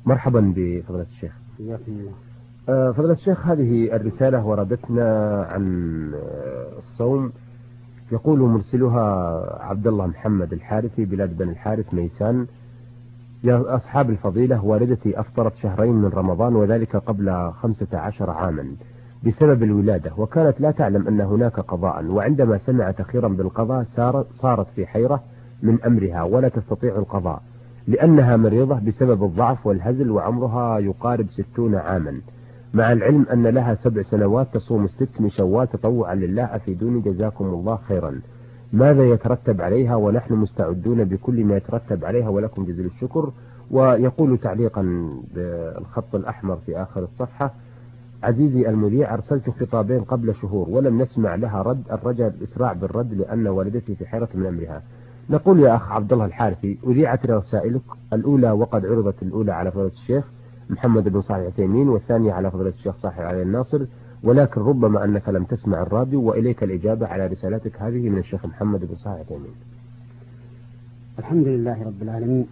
مرحبا بفضيلة الشيخ. حياكم الله. فضيلة الشيخ، هذه الرسالة وردتنا عن الصوم. يقول مرسلها عبد الله محمد الحارثي، بلاد بن الحارث ميسان. يا أصحاب الفضيلة، والدتي أفطرت شهرين من رمضان، وذلك قبل 15 عاما بسبب الولادة، وكانت لا تعلم أن هناك قضاء، وعندما سمعت أخيرا بالقضاء صارت في حيرة من أمرها ولا تستطيع القضاء، لأنها مريضة بسبب الضعف والهزل، وعمرها يقارب 60 عاما، مع العلم أن لها 7 سنوات تصوم الست من شوال تطوعا لله. أفيدوني جزاكم الله خيرا، ماذا يترتب عليها؟ ونحن مستعدون بكل ما يترتب عليها، ولكم جزيل الشكر. ويقول تعليقا بالخط الأحمر في آخر الصفحة: عزيزي المذيع، أرسلت خطابين قبل شهور ولم نسمع لها رد، الرجاء الإسراع بالرد لأن والدتي في حيرة من أمرها. نقول يا أخ عبد الله الحارثي، أذيعت رسائلك الأولى وقد عرضت الأولى على فضيلة الشيخ محمد بن صالح العثيمين، والثانية على فضيلة الشيخ صالح علي الناصر، ولكن ربما أنك لم تسمع الراديو، وإليك الإجابة على رسالتك هذه من الشيخ محمد بن صالح العثيمين. الحمد لله رب العالمين.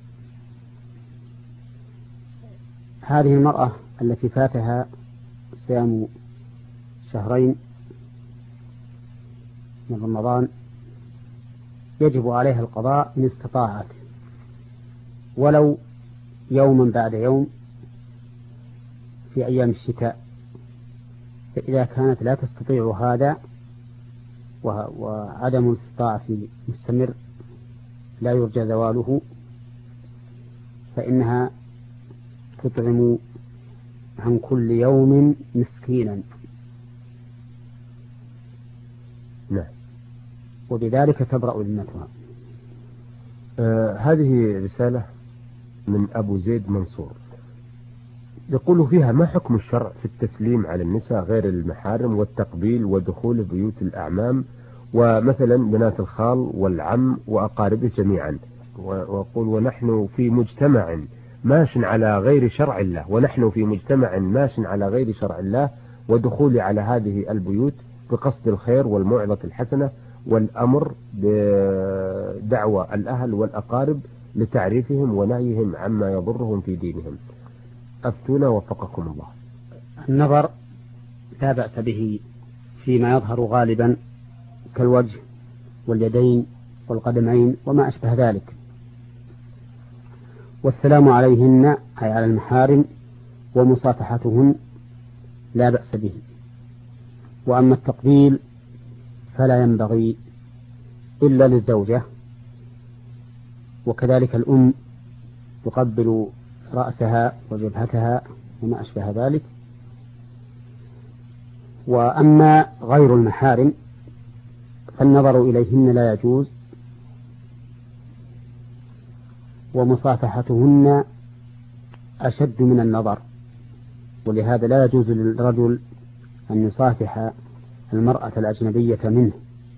هذه المرأة التي فاتها صيام شهرين من رمضان يجب عليها القضاء إن استطاعت، ولو يوما بعد يوم في أيام الشتاء. فإذا كانت لا تستطيع هذا وعدم الاستطاعة مستمر لا يرجى زواله، فإنها تطعم عن كل يوم مسكينا. نعم. وبذلك تبرأ ذمتها. هذه رسالة من أبو زيد منصور، يقول فيها: ما حكم الشرع في التسليم على النساء غير المحارم والتقبيل ودخول بيوت الأعمام، ومثلا بنات الخال والعم وأقاربه جميعا؟ ويقول: ونحن في مجتمع ماش على غير شرع الله، ودخول على هذه البيوت بقصد الخير والموعظة الحسنة والأمر بدعوى الأهل والأقارب لتعريفهم ونهيهم عما يضرهم في دينهم. أفتونا وفقكم الله. النظر لا بأس به فيما يظهر غالبا كالوجه واليدين والقدمين وما أشبه ذلك، والسلام عليهن أي على المحارم ومصافحتهن لا بأس به. وأما التقبيل فلا ينبغي إلا للزوجة، وكذلك الأم تقبل رأسها وجبهتها وما أشبه ذلك. وأما غير المحارم فالنظر إليهن لا يجوز، ومصافحتهن أشد من النظر، ولهذا لا يجوز للرجل أن يصافح المرأة الأجنبية منه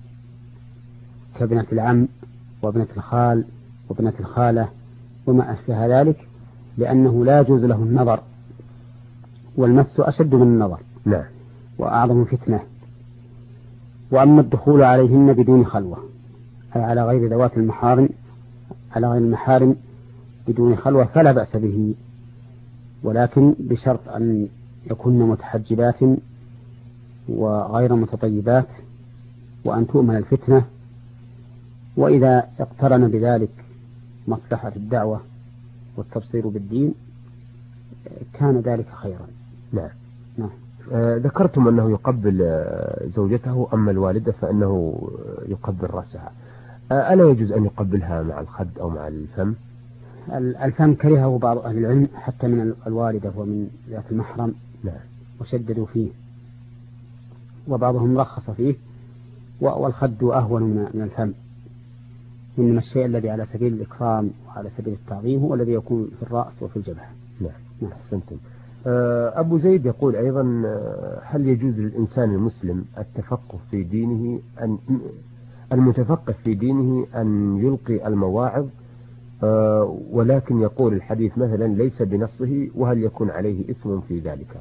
كابنة العم وابنة الخال وابنة الخالة وما أشبه ذلك، لأنه لا يجوز له النظر، والمس أشد من النظر. نعم. وأعظم فتنة. وأما الدخول عليهن بدون خلوة أي على غير ذوات المحارم، على غير المحارم بدون خلوة فلا بأس به، ولكن بشرط أن يكون متحجبات وغير متطيبات، وأن تؤمن الفتنة، وإذا اقترن بذلك مصلحة الدعوة والتبصير بالدين كان ذلك خيرا. نعم. نعم. ذكرتم أنه يقبل زوجته، أما الوالدة فإنه يقبل رأسها. ألا يجوز أن يقبلها مع الخد أو مع الفم؟ الفم كرهه بعض أهل العلم حتى من الوالدة ومن ذات المحرم. نعم. وشددوا فيه، وبعضهم رخص فيه، والخد أهون من الفم. إنما الشيء الذي على سبيل الإكرام وعلى سبيل التعظيم هو الذي يكون في الرأس وفي الجبهة. نعم. أحسنتم. أبو زيد يقول أيضا: هل يجوز للإنسان المسلم التفقه في دينه المتفقه في دينه أن يلقي المواعظ، ولكن يقول الحديث مثلا ليس بنصه، وهل يكون عليه إثم في ذلك؟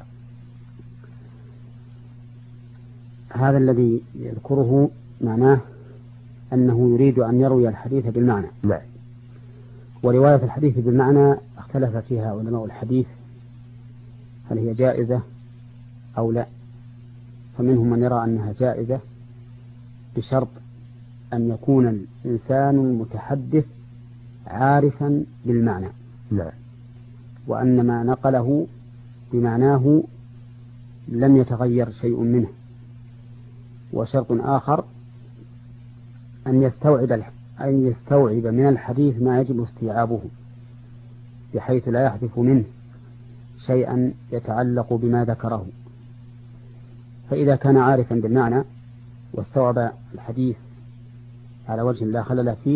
هذا الذي يذكره معناه أنه يريد أن يروي الحديث بالمعنى. نعم. ورواية الحديث بالمعنى اختلف فيها علماء الحديث هل هي جائزة أو لا، فمنهم من يرى أنها جائزة بشرط أن يكون الإنسان المتحدث عارفا بالمعنى، نعم، وأن ما نقله بمعناه لم يتغير شيء منه. وشرط آخر أن يستوعب من الحديث ما يجب استيعابه، بحيث لا يحذف منه شيئا يتعلق بما ذكره. فإذا كان عارفا بالمعنى واستوعب الحديث على وجه لا خلل فيه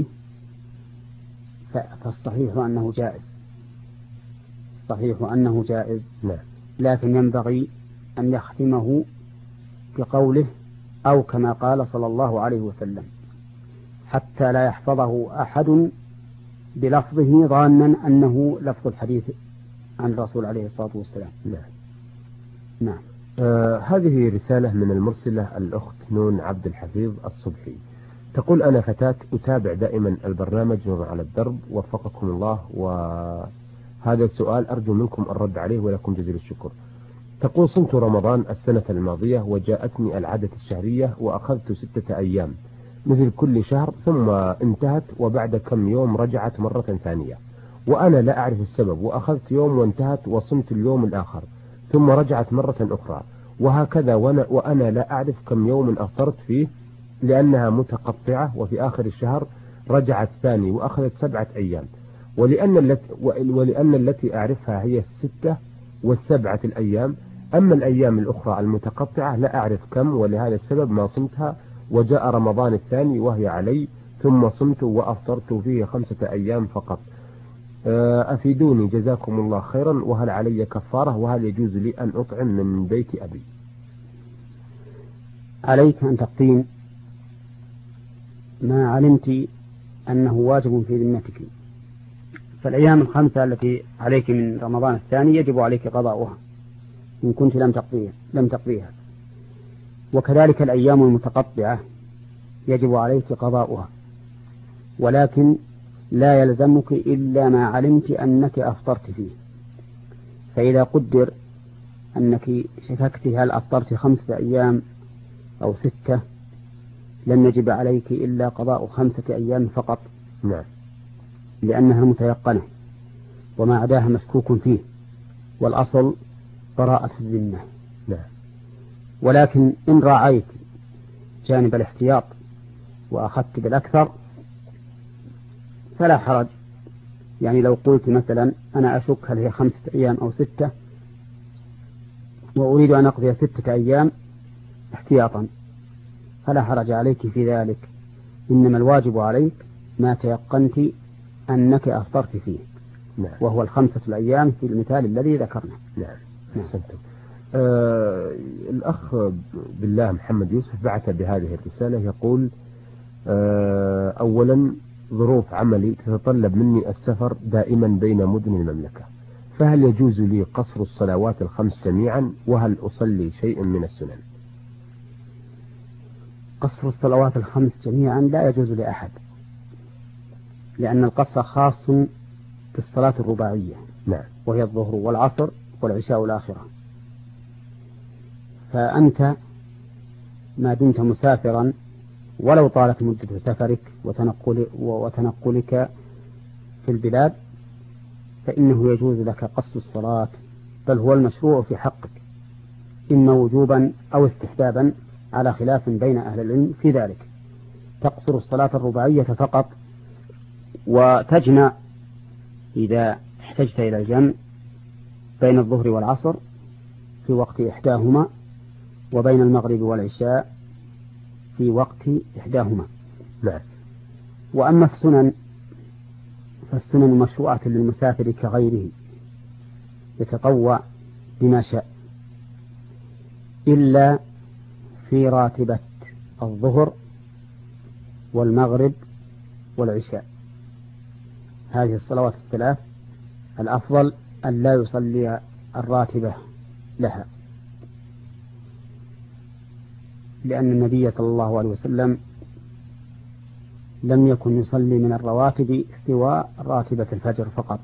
فالصحيح أنه جائز، صحيح أنه جائز. نعم. لكن ينبغي أن يختمه بقوله أو كما قال صلى الله عليه وسلم، حتى لا يحفظه أحد بلفظه ظانا أنه لفظ الحديث عن الرسول عليه الصلاة والسلام. نعم. نعم. هذه رسالة من المرسلة الأخت نون عبد الحفيظ الصبحي، تقول: أنا فتاة أتابع دائما البرنامج على الدرب، وفقكم الله، وهذا السؤال أرجو منكم الرد عليه ولكم جزيل الشكر. تقول: صمت رمضان السنة الماضية وجاءتني العادة الشهرية وأخذت 6 أيام مثل كل شهر، ثم انتهت وبعد كم يوم رجعت مرة ثانية وأنا لا أعرف السبب، وأخذت يوم وانتهت وصمت اليوم الآخر ثم رجعت مرة أخرى، وهكذا وأنا لا أعرف كم يوم أفطرت فيه لأنها متقطعة، وفي آخر الشهر رجعت ثاني وأخذت 7 أيام، ولأن التي أعرفها هي 6 و7 الأيام، أما الأيام الأخرى المتقطعة لا أعرف كم، ولهذا السبب ما صمتها، وجاء رمضان الثاني وهي علي ثم صمت وأفطرت فيه 5 أيام فقط. أفيدوني جزاكم الله خيرا، وهل علي كفارة، وهل يجوز لي أن أطعم من بيت أبي؟ عليك أن تقدين ما علمت أنه واجب في ذمتك، فالأيام 5 التي عليك من رمضان الثاني يجب عليك قضاؤها إن كنت لم تقضيها، وكذلك الأيام المتقطعة يجب عليك قضاؤها، ولكن لا يلزمك إلا ما علمت أنك أفطرت فيه. فإذا قدر أنك شككت هل أفطرت 5 أيام أو 6 لم يجب عليك إلا قضاء 5 أيام فقط. نعم. لأنها متيقنة، وما عداها مشكوك فيه، والأصل براءة الذمة. نعم. ولكن إن راعيت جانب الاحتياط وأخذت بالأكثر فلا حرج. يعني لو قلت مثلا أنا أشك هل هي 5 أيام أو 6 وأريد أن أقضي 6 أيام احتياطا فلا حرج عليك في ذلك، إنما الواجب عليك ما تيقنت أنك أفطرت فيه. نعم. وهو 5 الأيام في المثال الذي ذكرنا. نعم. أحسنتم. الأخ بالله محمد يوسف بعث بهذه الرسالة يقول: أولا ظروف عملي تتطلب مني السفر دائما بين مدن المملكة، فهل يجوز لي قصر الصلوات ال5 جميعا، وهل أصلي شيء من السنن؟ قصر الصلوات ال5 جميعا لا يجوز لأحد، لأن القصر خاص بالصلاة الرباعية. نعم. وهي الظهر والعصر والعشاء الآخرة. فأنت ما دمت مسافرا ولو طالت مدة سفرك وتنقلك في البلاد فإنه يجوز لك قصر الصلاة، بل هو المشروع في حقك، إما وجوبا أو استحبابا على خلاف بين أهل العلم في ذلك. تقصر الصلاة الرباعية فقط، وتجمع إذا احتجت إلى الجمع بين الظهر والعصر في وقت إحداهما، وبين المغرب والعشاء في وقت إحداهما. نعم. وأما السنن فالسنن مشروعة للمسافر كغيره يتطوع بما شاء، إلا في راتبة الظهر والمغرب والعشاء. هذه الصلوات الثلاث الأفضل أن لا يصلي الراتبة لها، لأن النبي صلى الله عليه وسلم لم يكن يصلي من الرواتب سوى راتبة الفجر فقط،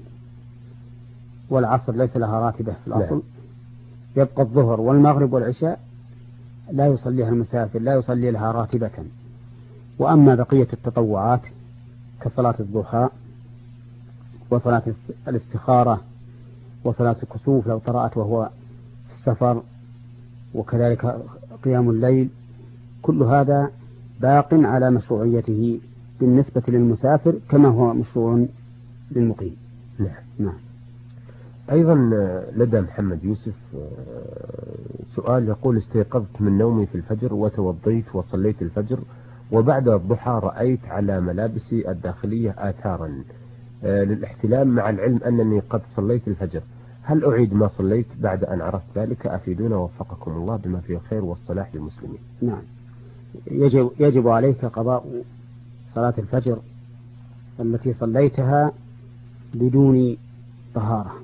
والعصر ليس لها راتبة في الأصل. يبقى الظهر والمغرب والعشاء لا يصليها المسافر، لا يصلي لها راتبة. وأما بقية التطوعات كصلاة الضحى وصلاة الاستخارة وصلاة الكسوف لو طرأت وهو في السفر، وكذلك قيام الليل، كل هذا باق على مشروعيته بالنسبة للمسافر كما هو مشروع للمقيم. نعم. أيضا لدى محمد يوسف سؤال يقول: استيقظت من نومي في الفجر وتوضيت وصليت الفجر، وبعد الضحى رأيت على ملابسي الداخلية آثارا للاحتلام، مع العلم أنني قد صليت الفجر، هل أعيد ما صليت بعد أن عرفت ذلك؟ أفيدونا وفقكم الله بما فيه الخير والصلاح للمسلمين. نعم، يجب عليك قضاء صلاة الفجر التي صليتها بدون طهارة،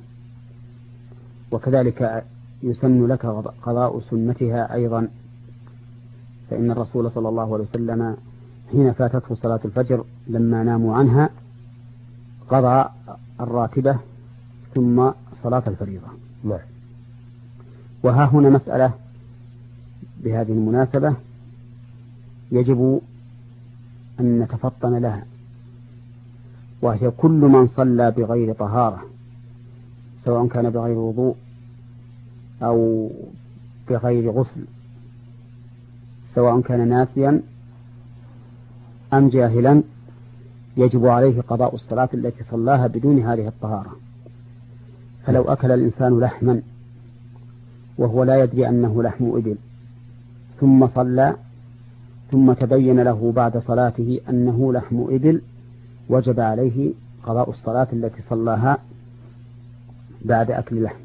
وكذلك يسن لك قضاء سنتها أيضا، فإن الرسول صلى الله عليه وسلم حين فاتته صلاة الفجر لما ناموا عنها قضى الراتبة ثم صلاة الفريضة. نعم. وها هنا مسألة بهذه المناسبة يجب أن نتفطن لها، وهي كل من صلى بغير طهارة، سواء كان بغير وضوء أو بغير غسل، سواء كان ناسيا أم جاهلا، يجب عليه قضاء الصلاة التي صلاها بدون هذه الطهارة. فلو أكل الإنسان لحما وهو لا يدري أنه لحم إبل ثم صلى، ثم تبين له بعد صلاته أنه لحم إبل، وجب عليه قضاء الصلاة التي صلاها بعد أكل اللحم.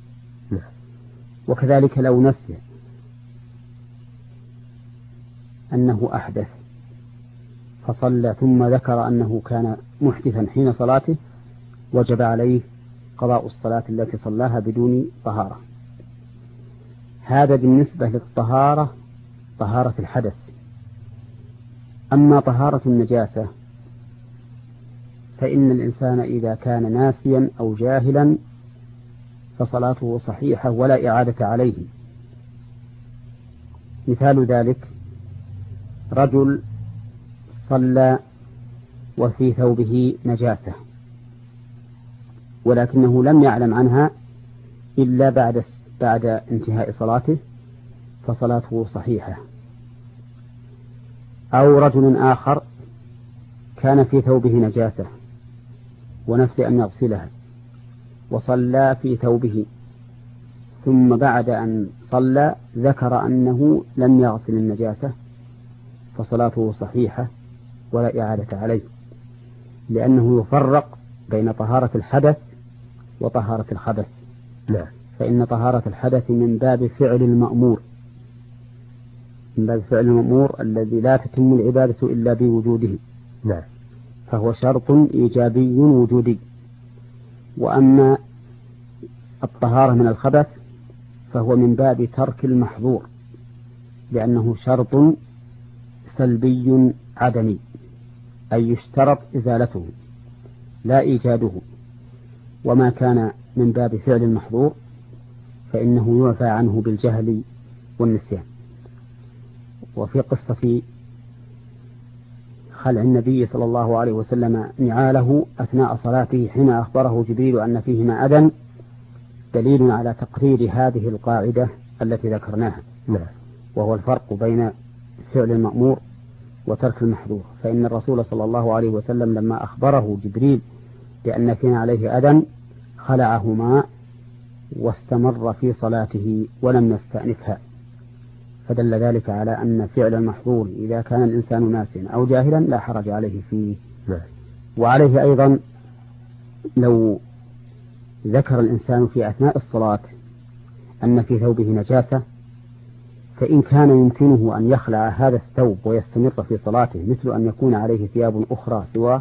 وكذلك لو نسي أنه أحدث فصلى ثم ذكر أنه كان محدثا حين صلاته، وجب عليه قضاء الصلاة التي صلاها بدون طهارة. هذا بالنسبة للطهارة، طهارة الحدث. أما طهارة النجاسة فإن الإنسان إذا كان ناسيا أو جاهلا فصلاته صحيحة ولا إعادة عليه. مثال ذلك رجل صلى وفي ثوبه نجاسة ولكنه لم يعلم عنها إلا بعد انتهاء صلاته، فصلاته صحيحة. أو رجل آخر كان في ثوبه نجاسة ونسي أن يغسلها وصلى في ثوبه، ثم بعد أن صلى ذكر أنه لم يغسل النجاسة، فصلاته صحيحة ولا إعادة عليه، لأنه يفرق بين طهارة الحدث وطهارة الخبث. نعم. فإن طهارة الحدث من باب فعل المأمور، من باب فعل المأمور الذي لا تتم العبادة إلا بوجوده. نعم. فهو شرط إيجابي وجودي. وأما الطهارة من الخبث فهو من باب ترك المحظور، لأنه شرط سلبي عدمي، أي يشترط إزالته لا إيجاده. وما كان من باب فعل المحظور فإنه يعفى عنه بالجهل والنسيان. وفي قصة خلع النبي صلى الله عليه وسلم نعاله أثناء صلاته حين أخبره جبريل أن فيهما أذى دليل على تقرير هذه القاعدة التي ذكرناها. نعم. وهو الفرق بين فعل المأمور وترك المحظور. فإن الرسول صلى الله عليه وسلم لما أخبره جبريل بأن فينا عليه أذى خلعهما واستمر في صلاته ولم يستأنفها، فدل ذلك على أن فعل المحظور إذا كان الإنسان ناسيا أو جاهلا لا حرج عليه فيه. وعليه أيضا لو ذكر الإنسان في أثناء الصلاة أن في ثوبه نجاسة، فإن كان يمكنه أن يخلع هذا الثوب ويستمر في صلاته، مثل أن يكون عليه ثياب أخرى سواه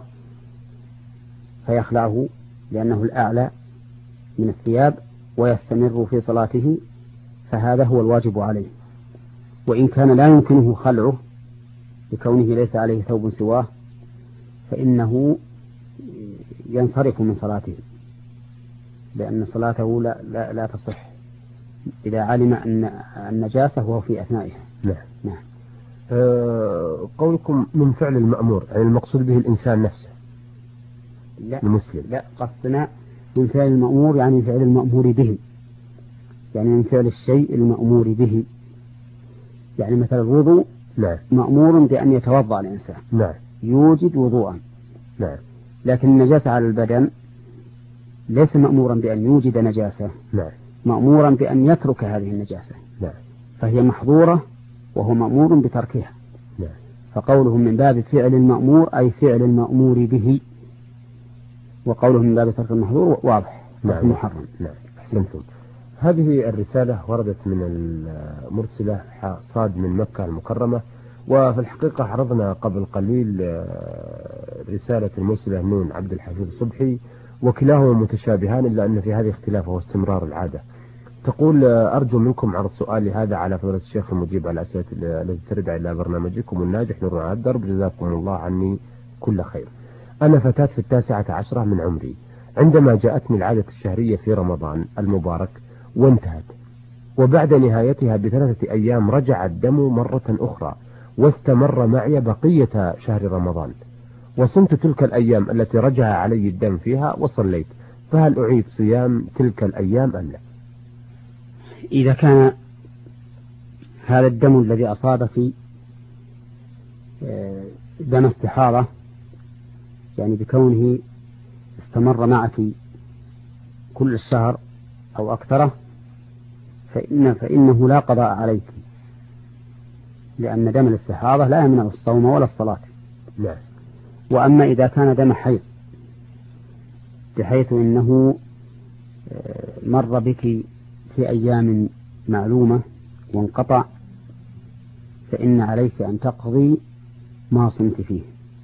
فيخلعه لأنه الأعلى من الثياب ويستمر في صلاته، فهذا هو الواجب عليه. وإن كان لا يمكنه خلعه لكونه ليس عليه ثوب سواه فإنه ينصرف من صلاته، لأن صلاته لا تصح إذا علم أن النجاسة وهو في أثنائها. نعم. نعم. قولكم من فعل المأمور، يعني المقصود به الإنسان نفسه؟ لا المسلم. لا، قصدنا من فعل المأمور يعني فعل المأمور به، يعني من فعل الشيء المأمور به. يعني مثل الوضوء، نعم، مأمور بأن يتوضأ الإنسان، نعم، يوجد وضوءا. نعم. لكن النجاسة على البدن ليس مأمورا بأن يوجد نجاسة، نعم، مأمورا بأن يترك هذه النجاسة، نعم. فهي محظورة وهو مأمور بتركها. نعم. فقوله من باب فعل المأمور أي فعل المأمور به، وقوله من باب ترك المحظور واضح. نعم. محرم. نعم، أحسنتم. هذه الرسالة وردت من المرسلة صاد من مكة المكرمة، وفي الحقيقة عرضنا قبل قليل رسالة المرسلة نون عبد الحفيظ صبحي، وكلاهما متشابهان إلا أن في هذه اختلاف وهو استمرار العادة. تقول: أرجو منكم عرض السؤال هذا على فضيلة الشيخ المجيب على الأسئلة التي ترد إلى برنامجكم الناجح نور على الدرب، جزاكم الله عني كل خير. أنا فتاة في 19 من عمري، عندما جاءتني العادة الشهرية في رمضان المبارك وانتهت، وبعد نهايتها ب3 أيام رجع الدم مرة أخرى، واستمر معي بقية شهر رمضان، وصمت تلك الأيام التي رجع علي الدم فيها وصليت، فهل أعيد صيام تلك الأيام أم لا؟ إذا كان هذا الدم الذي أصابك دم استحاضة، يعني بكونه استمر معك كل الشهر أو أكثره، فإنه لا قضاء عليك، لأن دم الاستحاضة لا يمنع الصوم ولا الصلاة. نعم. وأما إذا كان دم حيض بحيث إنه مر بك في أيام معلومة وانقطع، فإن عليك أن تقضي ما صمت فيه،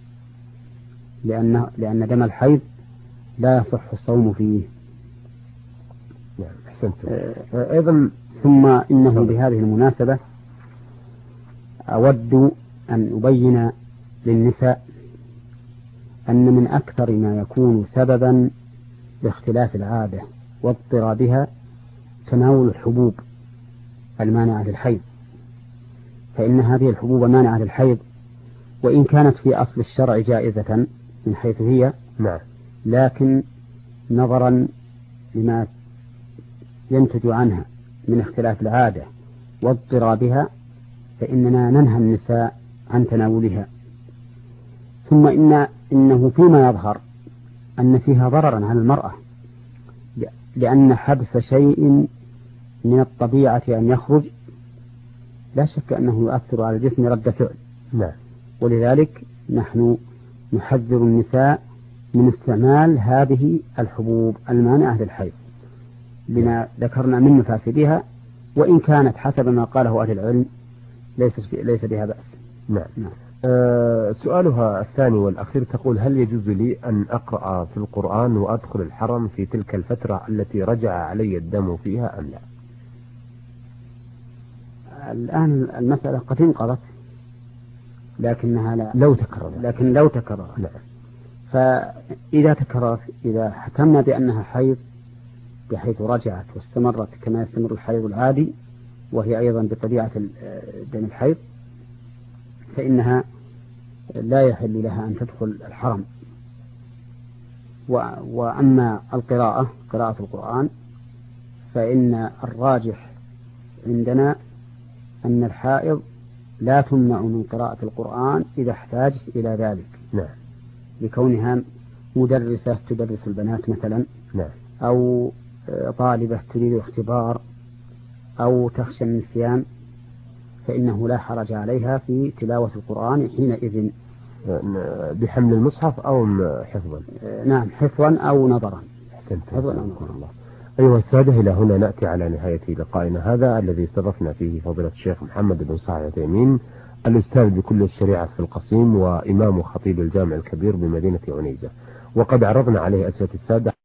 لأن دم الحيض لا يصح الصوم فيه. نعم، أحسنت. أيضا ثم إنه بهذه المناسبة أود أن أبين للنساء أن من أكثر ما يكون سببا لاختلاف العادة واضطرابها تناول الحبوب المانعة للحيض، فإن هذه الحبوب المانعة للحيض وإن كانت في أصل الشرع جائزة من حيث هي، نعم، لكن نظرا لما ينتج عنها من اختلاف العادة واضطرابها فإننا ننهى النساء عن تناولها. ثم إنه فيما يظهر أن فيها ضررا على المرأة، لأن حبس شيء من الطبيعة أن يخرج لا شك أنه يؤثر على الجسم رد فعل. نعم. ولذلك نحن نحذر النساء من استعمال هذه الحبوب المانعة للحيض لما ذكرنا من مفاسدها، وإن كانت حسب ما قاله أهل العلم ليس بها بأس. نعم. نعم. سؤالها الثاني والأخير تقول: هل يجوز لي أن أقرأ في القرآن وأدخل الحرم في تلك الفترة التي رجع علي الدم فيها أم لا؟ الآن المسألة قد انقضت، لكنها لا لو تكررت. نعم. فإذا تكررت، إذا حكمنا بأنها حيض بحيث رجعت واستمرت كما يستمر الحيض العادي وهي أيضا بطبيعة دم الحيض، فإنها لا يحل لها أن تدخل الحرم. وأما قراءة القرآن فإن الراجح عندنا أن الحائض لا تمنع من قراءة القرآن إذا احتاجت إلى ذلك. نعم. لكونها مدرسة تدرس البنات مثلا، نعم، أو طالبة تريد اختبار، أو تخشى النسيان، فإنه لا حرج عليها في تلاوة القرآن حينئذ، بحمل المصحف أو حفظا. نعم، حفظا أو نظرا. أحسنت. حفظا أو نظرا. أيها السادة، إلى هنا نأتي على نهاية لقائنا هذا الذي استضفنا فيه فضيلة الشيخ محمد بن صالح العثيمين، الأستاذ بكل الشريعة في القصيم وإمام خطيب الجامع الكبير بمدينة عنيزة، وقد عرضنا عليه أسئلة السادة